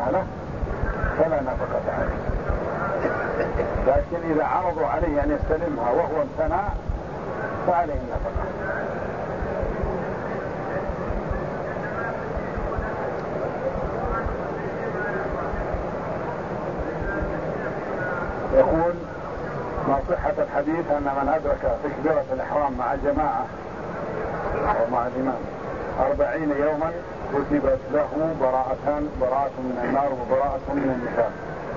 له فلا نفقة عليه، لكن إذا عرضوا عليه أن يستلمها وهو امتنع فعليه النفقة. يقول: ما صحة الحديث أن من أدرك تكبيرة الإحرام مع جماعة أو مع الإمام 40 يوما كتبت له براءة من النار وبراءة من النفاق؟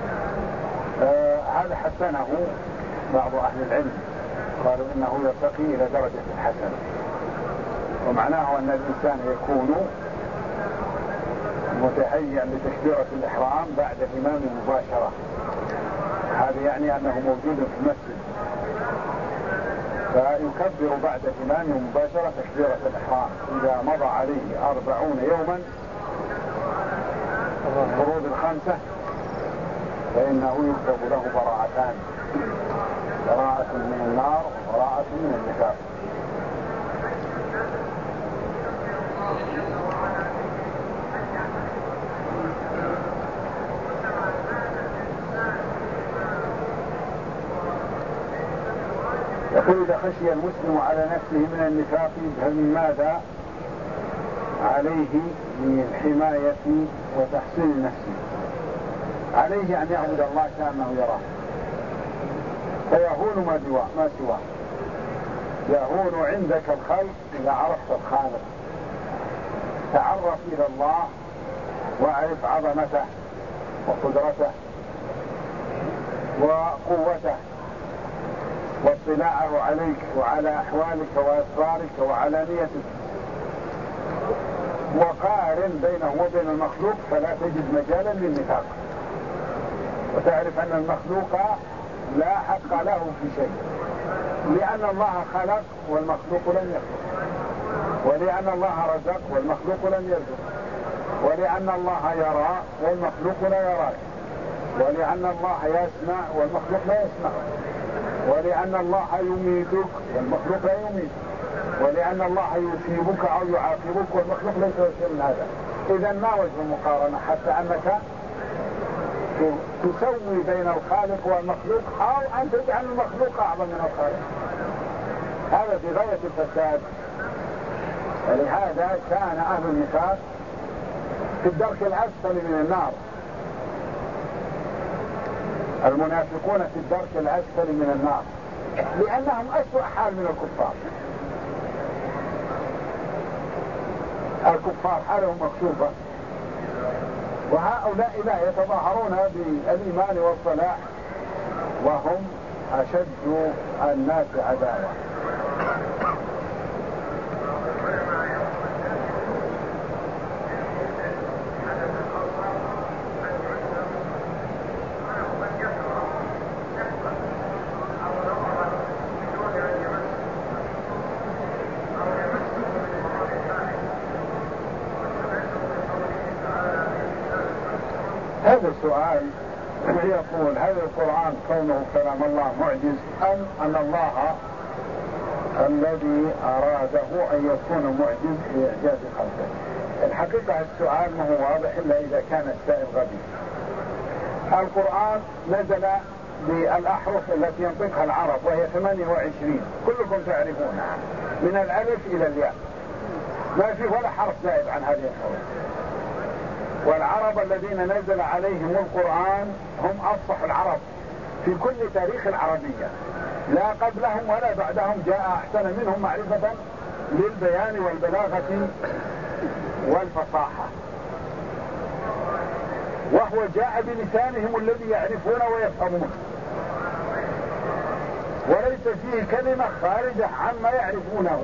هذا حسنه بعض أهل العلم، قالوا إنه يرتقي إلى درجة الحسن، ومعناه أن الإنسان يكون متهيئا لتكبيرة الإحرام بعد الإمام مباشرة. هذا يعني أنه موجود في المسجد فيكبر بعد الإمام مباشرة تكبيرة الإحرام. إذا مضى عليه 40 يوما الفروض الخمسة فإنه يكتب له براءتان: براءة من النار وبراءة من النفاق. يقول: إذا خشي المسلم على نفسه من النفاق فماذا عليه من حماية وتحسين نفسه؟ عليه أن يعبد الله كأنه يراه، فيهون ما سواه. يهون عندك الخلق إذا عرفت الخالق. تعرف إلى الله واعرف عظمته وقدرته وقوته واطلاعه عليك وعلى أحوالك وأسرارك وعلانيتك، وقارن بينه وبين المخلوق فلا تجد مجالا للنفاق، وتعرف أن المخلوق لا حق له في شيء، لأن الله خلق والمخلوق لم يخلق، ولأن الله رزق والمخلوق لم يرزق، ولأن الله يرى والمخلوق لا يرى، ولأن الله يسمع والمخلوق لا يسمع، ولأن الله يميتك والمخلوق لا يميت، ولأن الله يثيبك أو يعاقبك والمخلوق ليس شيء من هذا. إذا ما وجه المقارنة حتى أنك تسوي بين الخالق والمخلوق أو أن تجعل المخلوق أعظم من الخالق؟ هذا في غاية الفساد. ولهذا كان أهل النفاق في الدرك الأسفل من النار. المنافقون في الدرك الأسفل من النار لأنهم أسوأ حال من الكفار. الكفار حالهم مكشوفة، وهؤلاء لا يتظاهرون بالإيمان والصلاح وهم أشد الناس عداوة. هذا السؤال يقول: هل القرآن كونه كلام الله معجز أم أن الله الذي أراده أن يكون معجز لإعجاز خلقه؟ الحقيقة السؤال ما هو واضح إلا إذا كان السائل غبي. القرآن نزل بالأحرف التي ينطقها العرب وهي 28 كلكم تعرفونها من الألف إلى الياء، ما فيه ولا حرف زائد عن هذه الحروف. والعرب الذين نزل عليهم القرآن هم أفصح العرب في كل تاريخ العربية، لا قبلهم ولا بعدهم جاء أحسن منهم معرفة للبيان والبلاغة والفصاحة، وهو جاء بلسانهم الذي يعرفون ويفهمون، وليس فيه كلمة خارجة عما يعرفونه.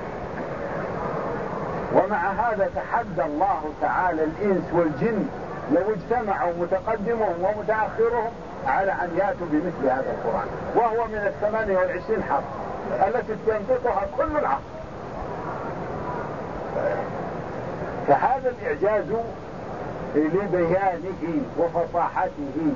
ومع هذا تحدى الله تعالى الإنس والجن لو اجتمعوا متقدمهم ومتأخرهم على أن يأتوا بمثل هذا القرآن، وهو من 28 حرف التي تنطقها كل العرب. فهذا الإعجاز لبيانه وفصاحته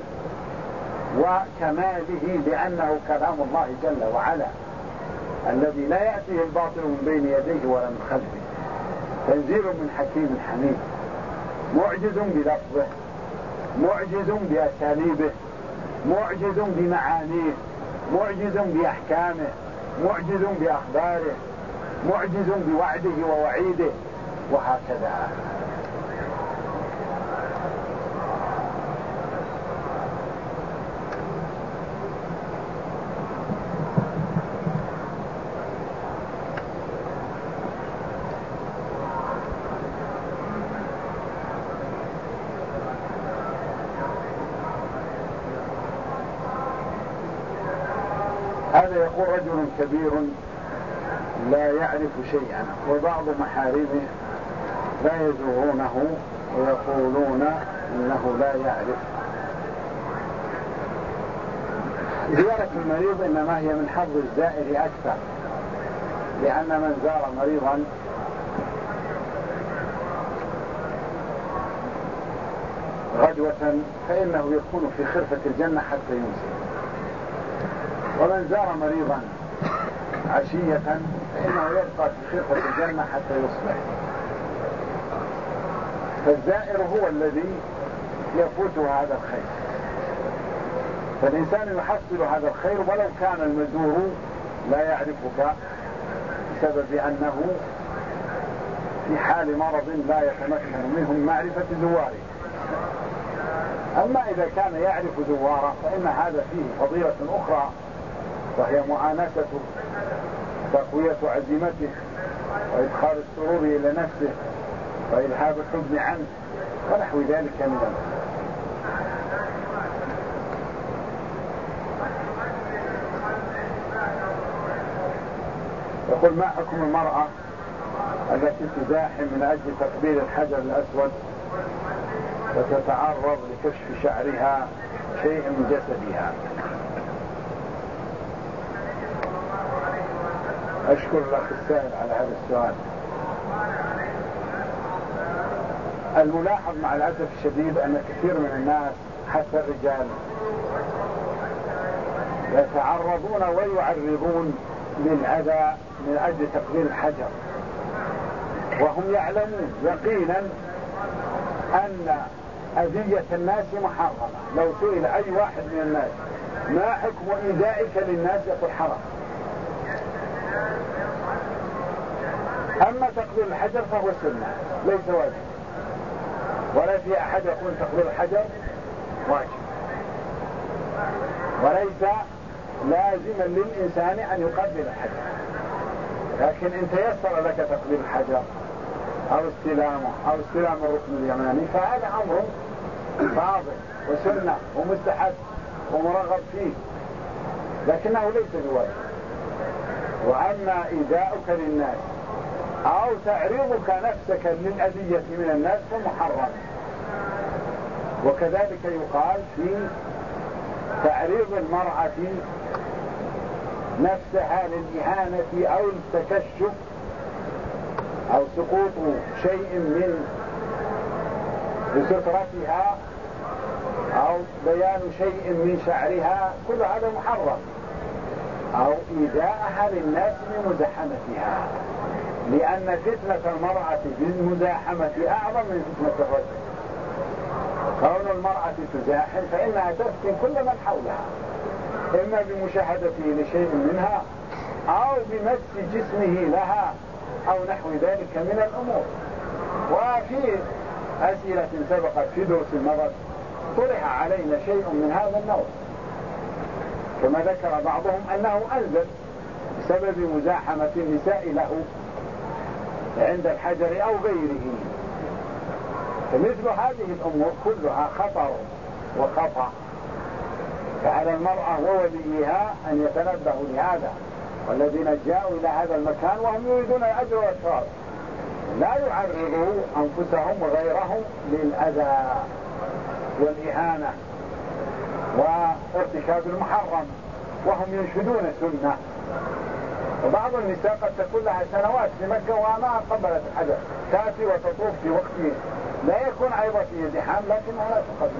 وكماله، لأنه كلام الله جل وعلا الذي لا يأتيه الباطل من بين يديه ولا من خلفه، تنزيل من حكيم حميد، معجز بلفظه معجز بأساليبه، معجز بمعانيه، معجز بأحكامه، معجز بأخباره، معجز بوعده ووعيده، وهكذا. هذا يقول رجل كبير لا يعرف شيئا وبعض محارمه لا يزورونه ويقولون إنه لا يعرف. زيارة المريض إنما هي من حظ الزائر أكثر، لأن من زار مريضا غدوة فإنه يكون في خرفة الجنة حتى يمسي، ومن زار مريضا عشية فإنه يبقى في خرفة الجنة حتى يصبح. فالزائر هو الذي يفوته هذا الخير، فالإنسان يحصل هذا الخير ولو كان المزور لا يعرفك بسبب أنه في حال مرض لا يتمكن منه من معرفة زواره. أما إذا كان يعرف زواره فإن هذا فيه فضيلة أخرى، وهي مؤانسته، تقوية عزيمته، وإدخال السرور إلى نفسه، وإذهاب الحزن عنه، ونحو ذلك من الأمر. يقول: ما حكم المرأة التي تزاحم من أجل تقبيل الحجر الأسود وتتعرض لكشف شعرها شيء من جسدها؟ أشكر الأخ السائل على هذا السؤال. الملاحظ مع الأسف الشديد أن كثير من الناس حتى الرجال يتعرضون ويعرضون للأذى من أجل تقبيل الحجر، وهم يعلمون يقينا أن أذية الناس محرمة. لو سئل أي واحد من الناس ما حكم إيذائك للناس يقول حرام. أما تقبيل الحجر فهو سنة ليس واجب، ولا في أحد يقول تقبيل الحجر واجب، وليس لازما للإنسان أن يقبل الحجر. لكن إن تيسر لك تقبيل الحجر أو استلامه أو استلام الركن اليماني فهذا أمر فاضل وسنة ومستحب ومرغب فيه، لكنه ليس بواجب. وأما إيذاؤك للناس أو تعريضك نفسك للأذية من الناس فمحرم. وكذلك يقال في تعريض المرأة نفسها للإهانة أو التكشف أو سقوط شيء من سترتها أو بيان شيء من شعرها، كل هذا محرم. أو إيذاءها للناس بمزاحمتها، لأن فتنة المرأة بالمزاحمة أعظم من فتنة الرجل. كون المرأة تزاحم فإنها تفتن كل من حولها، إما بمشاهدته لشيء منها أو بمس جسمه لها أو نحو ذلك من الأمور. وفي أسئلة سبقت في دروس المرض طرح علينا شيء من هذا النوع، كما ذكر بعضهم أنه أنزل بسبب مزاحمة النساء له عند الحجر أو غيره. فمثل هذه الأمور كلها خطر وخطأ، فعلى المرأة ووليها أن يتنبهوا لهذا. والذين جاءوا إلى هذا المكان وهم يريدون الأجر والثواب لا يعرضوا أنفسهم وغيرهم للأذى والإهانة وارتكاب المحرم وهم ينشدون سنة. وبعض النساء قد تكون لها سنوات في مكة وما قبلت الحجر، تأتي وتطوف في وقت لا يكون أيضا فيه زحام لكنها لا تقبل.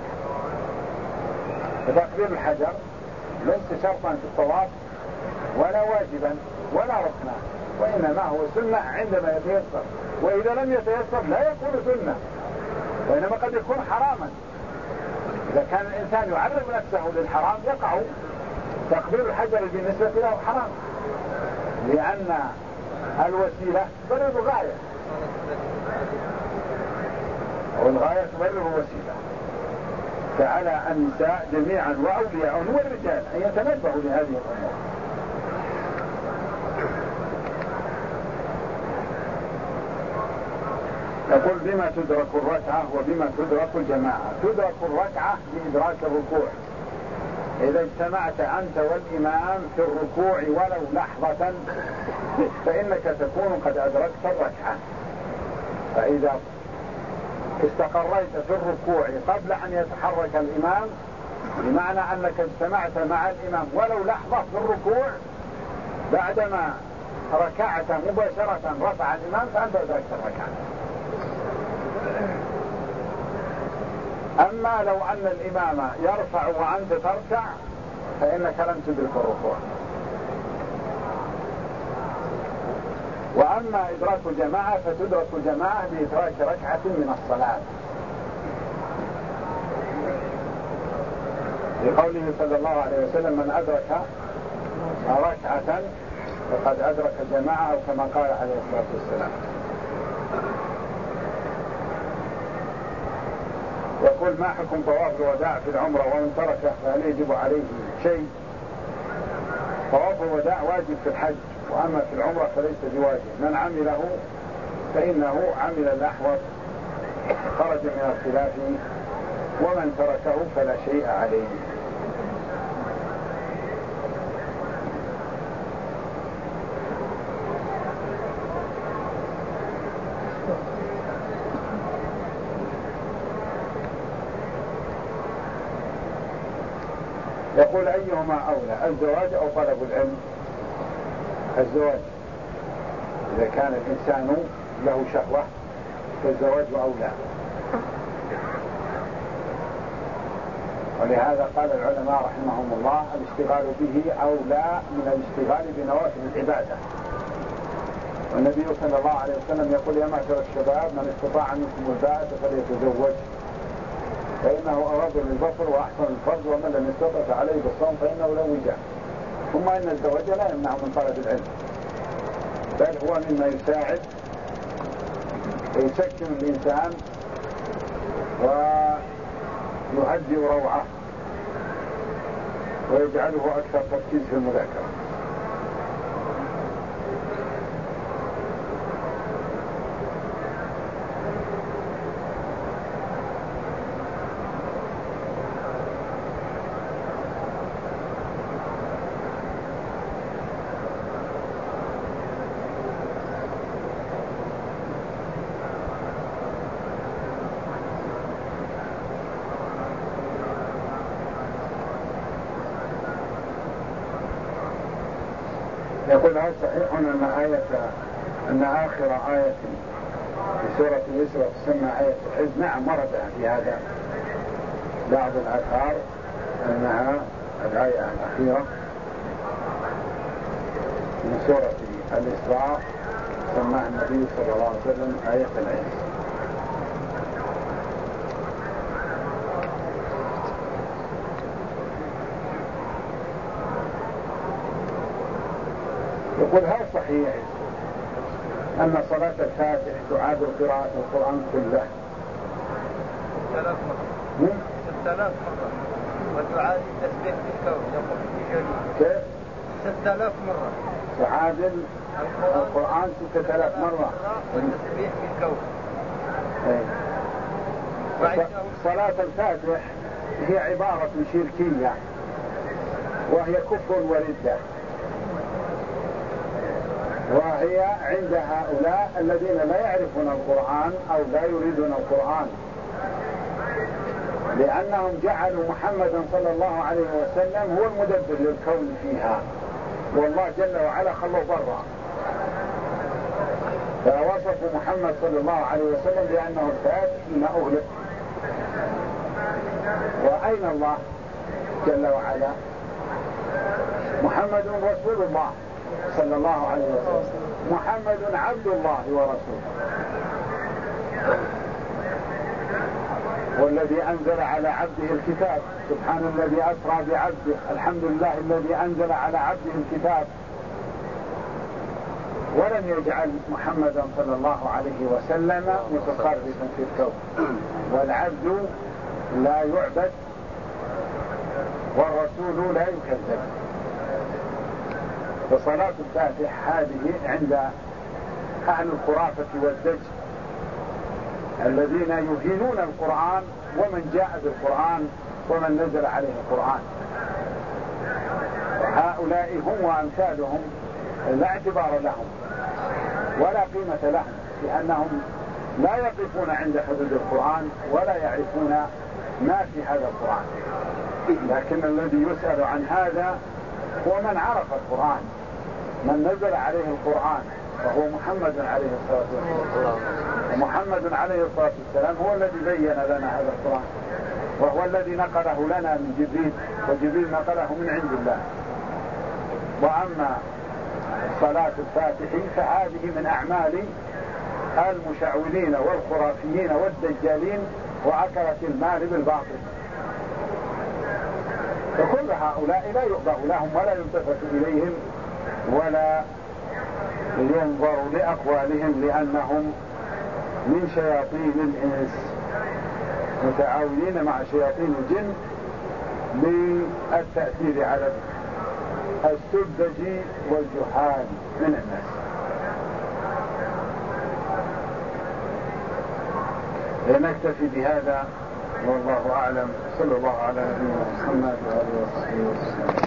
فتقبيل الحجر ليس شرطا في الطواف ولا واجبا ولا ركنا، وإنما هو سنة عندما يتيسر، وإذا لم يتيسر لا يكون سنة، وإنما قد يكون حراما. إذا كان الإنسان يعرض نفسه للحرام يقع تقبيل الحجر بالنسبة له حرام، لأن الوسيلة تبرر الغاية والغاية تبرر الوسيلة. فعلى النساء جميعا وأولياءهم والرجال أن يتنبهوا لهذه الأمور. يقول بما تدرك الركعة وبما تدرك الجماعة؟ تدرك الركعة بإدراك الركوع. إذا اجتمعت أنت والإمام في الركوع ولو لحظة فإنك تكون قد أدركت الركعة. فإذا استقريت في الركوع قبل أن يتحرك الإمام بمعنى أنك اجتمعت مع الإمام ولو لحظة في الركوع، بعدما ركعت مباشرة رفع الإمام فأنت أدركت الركعة. أما لو أن الإمام يرفع وأنت تركع فإنك لم تدرك الركوع. وأما إدراك الجماعة فتدرك الجماعة بإدراك ركعة من الصلاة، لقوله صلى الله عليه وسلم من أدرك ركعة فقد أدرك الجماعة، أو كما قال عليه الصلاة والسلام. يقول ما حكم طواف الوداع في العمرة ومن تركه فهل يجب عليه شيء؟ طواف الوداع واجب في الحج، وأما في العمرة فليس بواجب. من عمله فإنه عمل الأحوط خرج من الخلاف، ومن تركه فلا شيء عليه. يقول أيهما أولى الزواج أو طلب العلم؟ الزواج. إذا كان الإنسان له شهوة فالزواج أولى، ولهذا قال العلماء رحمهم الله الاشتغال به أولى من الاشتغال بنوافل العبادة. والنبي صلى الله عليه وسلم يقول يا معشر الشباب من استطاع منكم الباءة فليتزوج فإنه أغض للبصر وأحسن الفرج ومن لم يستطع فعليه بالصوم فإنه له وجاء. ثم إن الزواج لا يمنع من طلب العلم، بل هو مما يساعد ويسكن الإنسان ويهدئ روعه ويجعله أكثر تركيز في المذاكرة. يقول هل صحيح أن آخر آية في سورة الإسراء تسمى آية الحزب؟ نعم ورد في هذا بعض الآثار أنها الآية الأخيرة من سورة الإسراء سماها النبي صلى الله عليه وسلم آية العز. يقول هل صحيح أن صلاة الفاتح تعاد قراءة القرآن كله؟ 6000 مرة. 6000 مرة. وتعاد التسبيح في الكون يقول في جريد. كيف؟ 6000 مرة. تعادل القرآن 6000 مرة. والتسبيح في الكون. صلاة الفاتح هي عبارة شركية وهي كفر وردة، وهي عند هؤلاء الذين لا يعرفون القرآن أو لا يريدون القرآن، لأنهم جعلوا محمدا صلى الله عليه وسلم هو المدبر للكون فيها، والله جل وعلا خلوا برا، فوصفوا محمد صلى الله عليه وسلم بأنه الفاتح لما أغلق. وأين الله جل وعلا؟ محمد رسول الله صلى الله عليه وسلم، محمد عبد الله ورسوله. والذي أنزل على عبده الكتاب، سبحان الذي أسرى بعبده، الحمد لله الذي أنزل على عبده الكتاب. ولم يجعل محمدا صلى الله عليه وسلم متصرفا في الكون، والعبد لا يعبد والرسول لا يكذب. فصلاة الفاتح هذه عند أهل الخرافة والدجل الذين يهينون القرآن ومن جاء بالقرآن ومن نزل عليه القرآن، هؤلاء هم وأمثالهم لا اعتبار لهم ولا قيمة لهم، لأنهم لا يقفون عند حدود القرآن ولا يعرفون ما في هذا القرآن. لكن الذي يسأل عن هذا هو من عرف القرآن، من نزل عليه القرآن، وهو محمد عليه الصلاة والسلام. ومحمد عليه الصلاة والسلام هو الذي بين لنا هذا القرآن، وهو الذي نقله لنا من جبريل، وجبريل نقله من عند الله. وأما صلاة الفاتح فهذه من أعمال المشعوذين والخرافيين والدجالين وأكلة المال بالباطل. فكل هؤلاء لا يؤبه لهم ولا يلتفت إليهم ولا ينظر لأقوالهم، لأنهم من شياطين الإنس متعاونين مع شياطين الجن للتأثير على السذج والجهال من الناس. نكتفي بهذا والله أعلم. صلى الله على نبينا محمد وآله وصحبه وسلم.